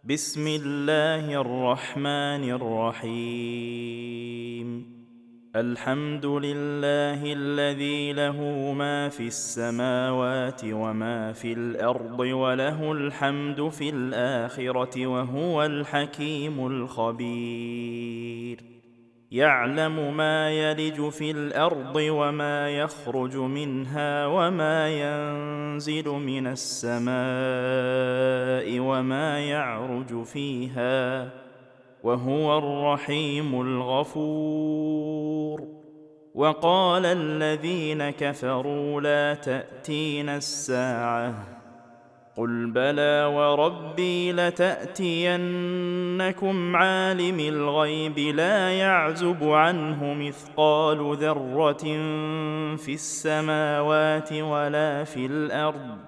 بسم الله الرحمن الرحيم. الحمد لله الذي له ما في السماوات وما في الأرض وله الحمد في الآخرة وهو الحكيم الخبير. يعلم ما يلج في الأرض وما يخرج منها وما ينزل من السماء وما يعرج فيها وهو الرحيم الغفور. وقال الذين كفروا لا تأتينا الساعة قل بلى وربي لتأتينكم عالم الغيب لا يعزب عنه مثقال ذرة في السماوات ولا في الأرض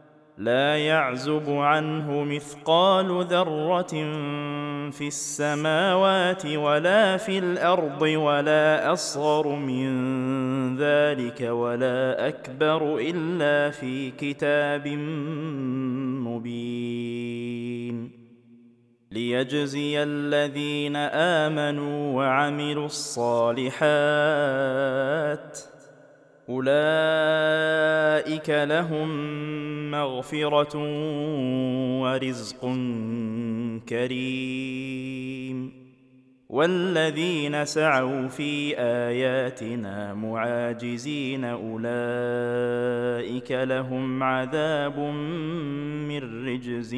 ولا أصغر من ذلك ولا أكبر إلا في كتاب مبين. ليجزي الذين آمنوا وعملوا الصالحات أولئك لهم مغفرة ورزق كريم. والذين سعوا في آياتنا معاجزين أولئك لهم عذاب من رجز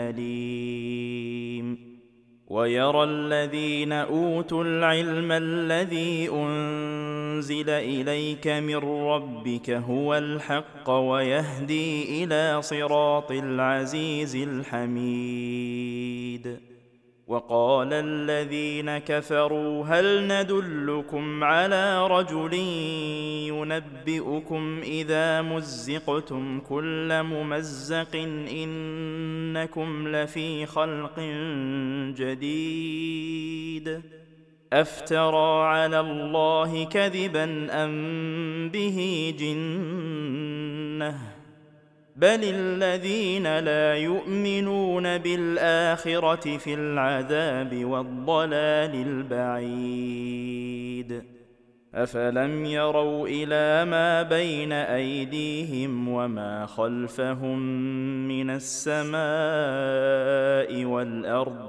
أليم. ويرى الذين أوتوا العلم الذي أنزل إليك من ربك هو الحق ويهدي إلى صراط العزيز الحميد. وقال الذين كفروا هل ندلكم على رجل ينبئكم إذا مزقتم كل ممزق إنكم لفي خلق جديد أفترى على الله كذبا أم به جنة بل الذين لا يؤمنون بالآخرة في العذاب والضلال البعيد. أفلم يروا إلى ما بين أيديهم وما خلفهم من السماء والأرض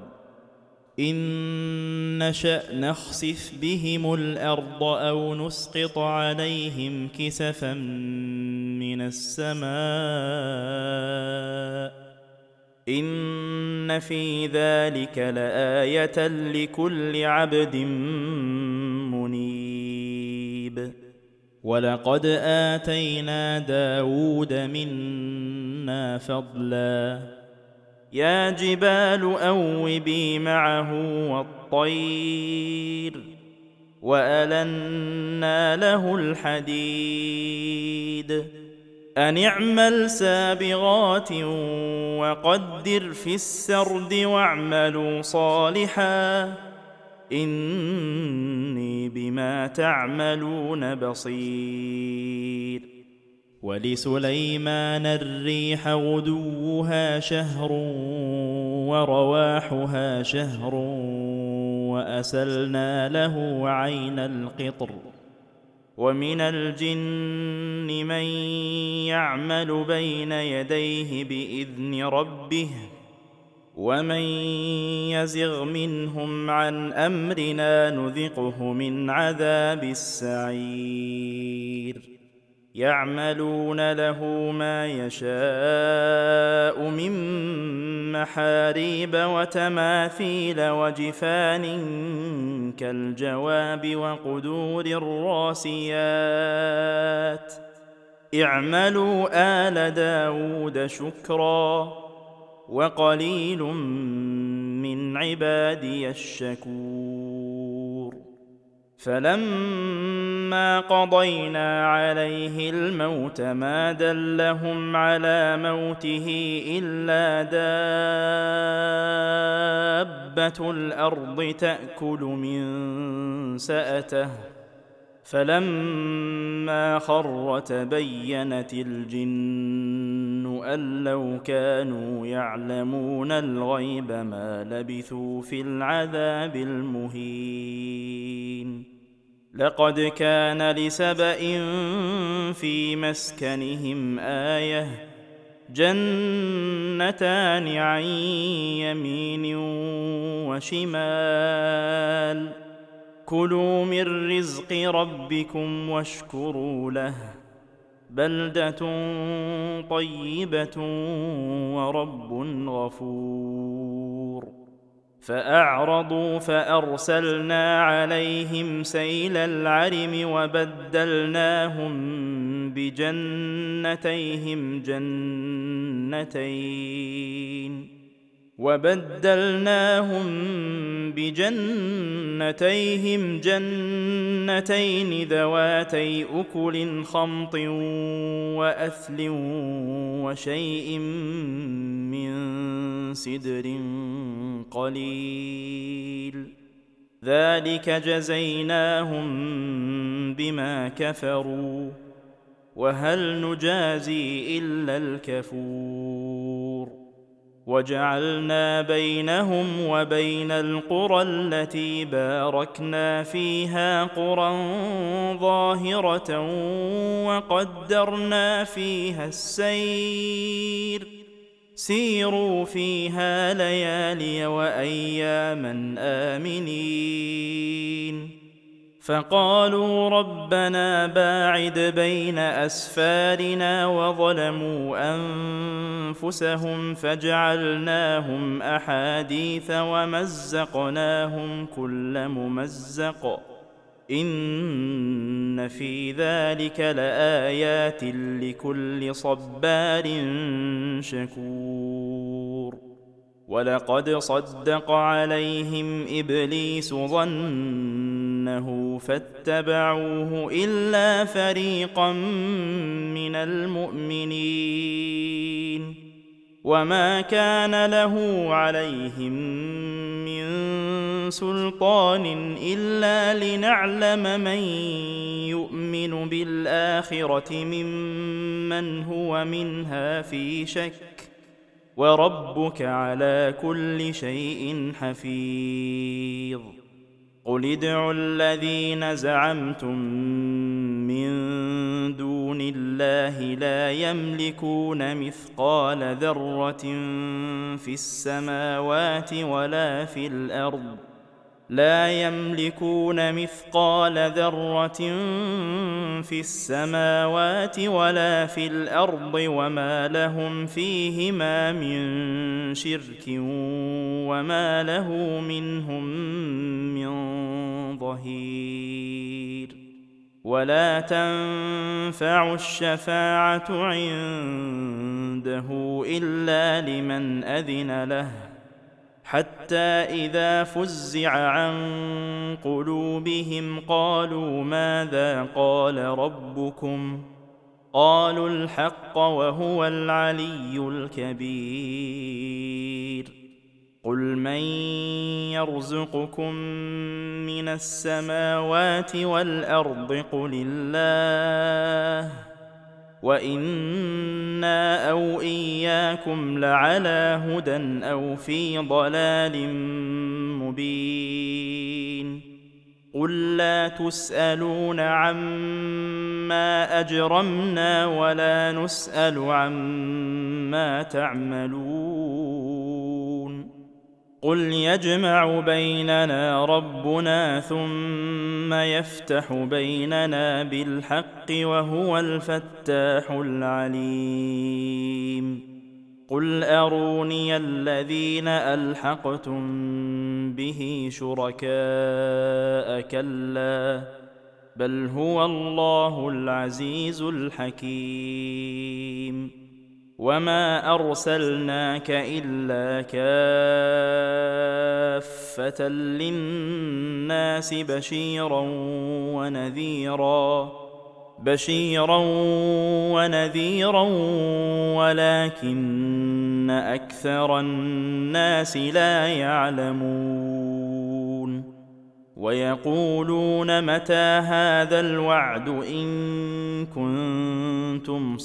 إن نشأ نخسف بهم الأرض أو نسقط عليهم كسفا من السماء إن في ذلك لآية لكل عبد منيب. ولقد آتينا داود منا فضلا يا جبال أوبي معه والطير وألنا له الحديد أن اعمل سابغات وقدر في السرد واعملوا صالحا إني بما تعملون بصير. ولسليمان الريح غدوها شهر ورواحها شهر وأسلنا له عين القطر ومن الجن من يعمل بين يديه بإذن ربه ومن يزغ منهم عن أمرنا نذقه من عذاب السعير. يعملون له ما يشاء من محاريب وتماثيل وجفان كالجواب وقدور الراسيات اعملوا آل داود شكرا وقليل من عبادي الشكور. فلما قضينا عليه الموت ما دلهم على موته إلا دابة الأرض تأكل من سأته فلما خر تبينت الجن أن لو كانوا يعلمون الغيب ما لبثوا في العذاب المهين. لقد كان لسبإ في مسكنهم آية، جنتان عن يمين وشمال، كلوا من رزق ربكم واشكروا له، بلدة طيبة ورب غفور. فأعرضوا فأرسلنا عليهم سيل العرم وبدلناهم بجنتيهم جنتين ذواتي أكل خمط وأثل وشيء من سدر قليل، ذلك جزيناهم بما كفروا، وهل نجازي إلا الكفور. وجعلنا بينهم وبين القرى التي باركنا فيها قرى ظاهرة وقدرنا فيها السير، سيروا فيها ليالي وأياما آمنين. فقالوا ربنا باعد بين أسفارنا وظلموا أنفسهم فجعلناهم أحاديث ومزقناهم كل ممزق، إن في ذلك لآيات لكل صبار شكور. ولقد صدق عليهم إبليس ظنه فاتبعوه إلا فريقا من المؤمنين، وما كان له عليهم من سلطان إلا لنعلم من يؤمن بالآخرة ممن هو منها في شك، وربك على كل شيء حفيظ. قل ادعوا الذين زعمتم من دون الله لا يملكون مثقال ذرة في السماوات ولا في الأرض، وما لهم فيهما من شرك وما له منهم من ظهير. ولا تنفع الشفاعة عنده إلا لمن أذن له، حتى إذا فزع عن قلوبهم قالوا ماذا قال ربكم؟ قالوا الحق وهو العلي الكبير. قل من يرزقكم من السماوات والأرض؟ قل الله، وإنا أو إياكم لعلى هدى أو في ضلال مبين. قل لا تسألون عما أجرمنا ولا نسأل عما تعملون. قل يجمع بيننا ربنا ثم يفتح بيننا بالحق وهو الفتاح العليم. قل أروني الذين ألحقتم به شركاء، كلا بل هو الله العزيز الحكيم. وما أرسلناك إلا كافة للناس بشيرا ونذيرا ولكن أكثر الناس لا يعلمون. ويقولون متى هذا الوعد إن كنتم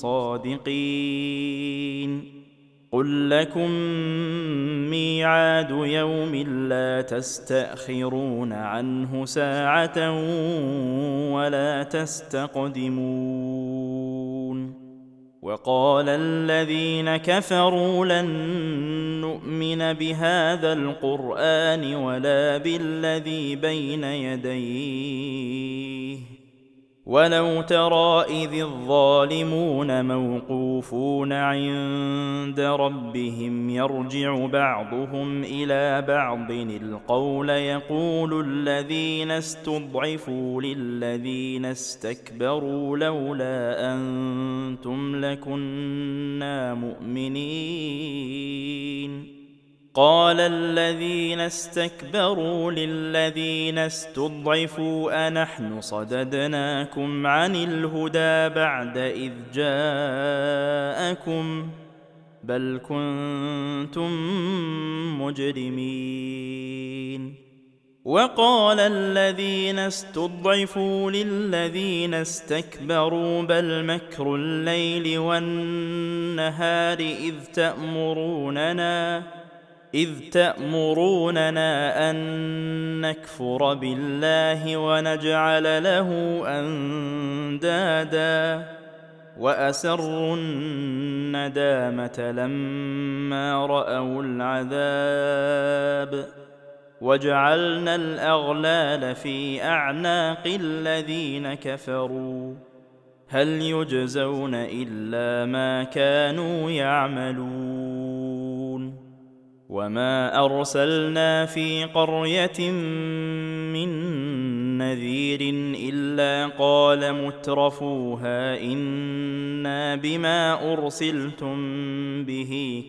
صادقين قل لكم ميعاد يوم لا تستأخرون عنه ساعة ولا تستقدمون وقال الذين كفروا لن نؤمن بهذا القرآن ولا بالذي بين يديه ولو ترى إذ الظالمون موقوفون عند ربهم يرجع بعضهم إلى بعض القول يقول الذين استضعفوا للذين استكبروا لولا أنتم لكنا مؤمنين قال الذين استكبروا للذين استضعفوا أنحن صددناكم عن الهدى بعد إذ جاءكم بل كنتم مجرمين وقال الذين استضعفوا للذين استكبروا بل مكر الليل والنهار إذ تأمروننا أن نكفر بالله ونجعل له أندادا وأسروا الندامة لما رأوا العذاب وجعلنا الأغلال في أعناق الذين كفروا هل يجزون إلا ما كانوا يعملون وما أرسلنا في قرية من نذير إلا قال مترفوها إنا بما أرسلتم به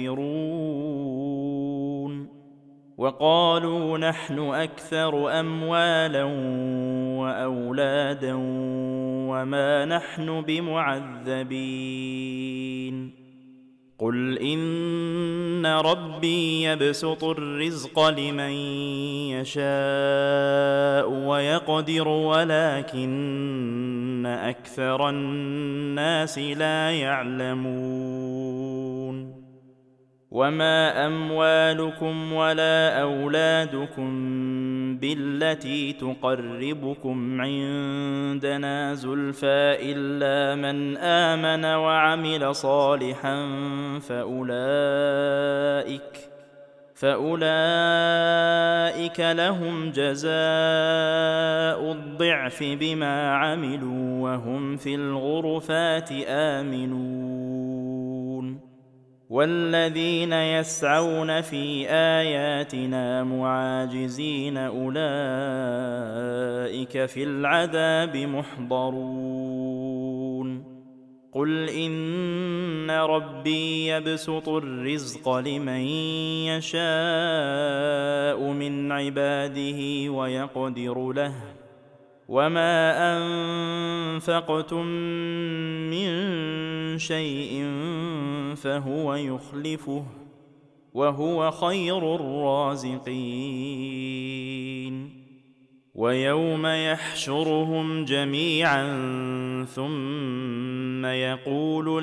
كافرون وقالوا نحن أكثر أموالا وأولادا وما نحن بمعذبين قل إن ربي يبسط الرزق لمن يشاء ويقدر ولكن أكثر الناس لا يعلمون وما أموالكم ولا أولادكم بالتي تقربكم عندنا زلفى إلا من آمن وعمل صالحا فأولئك لهم جزاء الضعف بما عملوا وهم في الغرفات آمنون والذين يسعون في آياتنا معاجزين أولئك في العذاب محضرون قل إن ربي يبسط الرزق لمن يشاء من عباده ويقدر له وما أنفقتم من شيء فهو يخلفه وهو خير الرازقين ويوم يحشرهم جميعا ثم يقول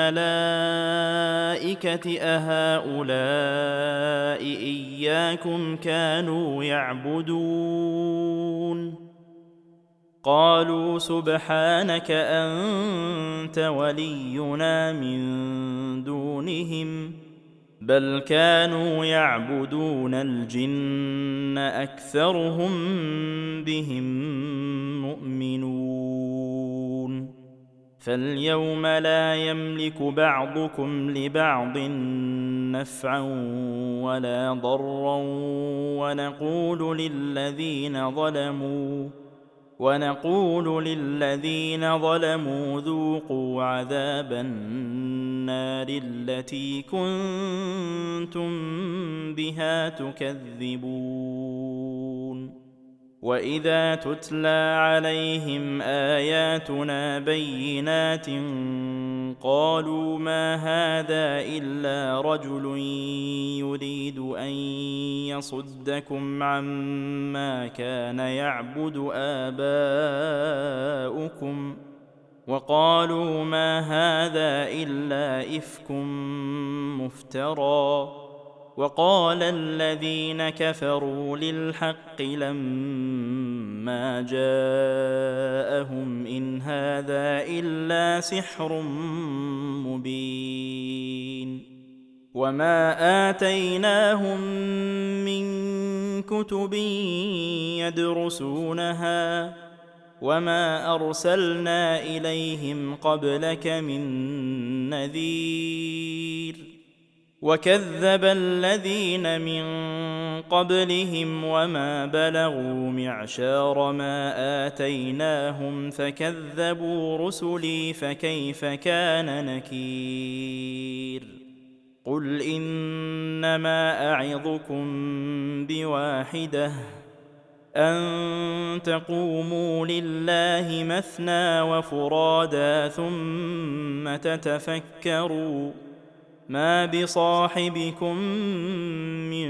للملائكة أهؤلاء إياكم كانوا يعبدون قالوا سبحانك أنت ولينا من دونهم بل كانوا يعبدون الجن أكثرهم بهم مؤمنون فاليوم لا يملك بعضكم لبعض نفعا ولا ضرا ونقول للذين ظلموا ذوقوا عذاب النار التي كنتم بها تكذبون وإذا تتلى عليهم آياتنا بينات قالوا ما هذا إلا رجل يريد أن يصدكم عما كان يعبد آباؤكم وقالوا ما هذا إلا إفك مفترى وقال الذين كفروا للحق لما جاءهم إن هذا إلا سحر مبين وما آتيناهم من كتب يدرسونها وما أرسلنا إليهم قبلك من نذير وكذب الذين من قبلهم وما بلغوا معشار ما آتيناهم فكذبوا رسلي فكيف كان نكير قل إنما أعظكم بواحدة أن تقوموا لله مثنى وفرادا ثم تتفكروا ما بصاحبكم من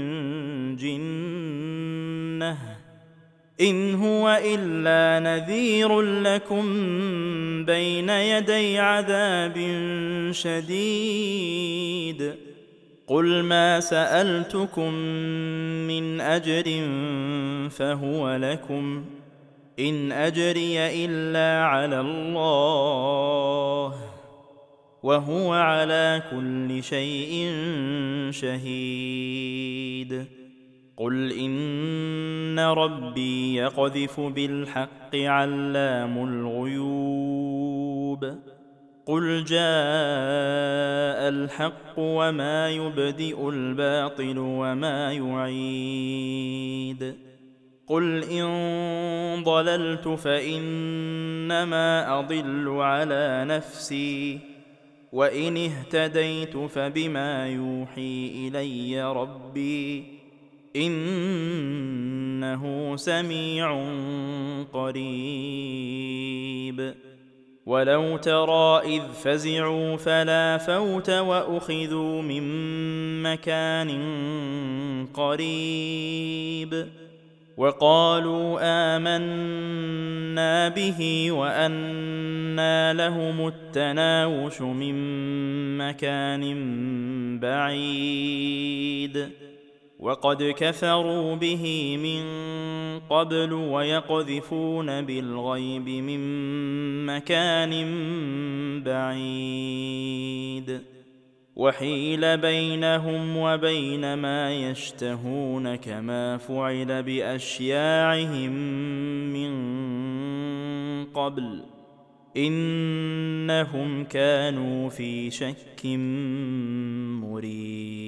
جنة إن هو إلا نذير لكم بين يدي عذاب شديد قل ما سألتكم من أجر فهو لكم إن أجري إلا على الله وهو على كل شيء شهيد قل إن ربي يقذف بالحق علام الغيوب قل جاء الحق وما يبدئ الباطل وما يعيد قل إن ضللت فإنما أضل على نفسي وإن اهتديت فبما يوحي إلي ربي إنه سميع قريب ولو ترى إذ فزعوا فلا فوت وأخذوا من مكان قريب وقالوا آمنا به وأنى لهم التناوش من مكان بعيد وقد كفروا به من قبل ويقذفون بالغيب من مكان بعيد وحيل بينهم وبين ما يشتهون كما فعل بأشياعهم من قبل إنهم كانوا في شك مريب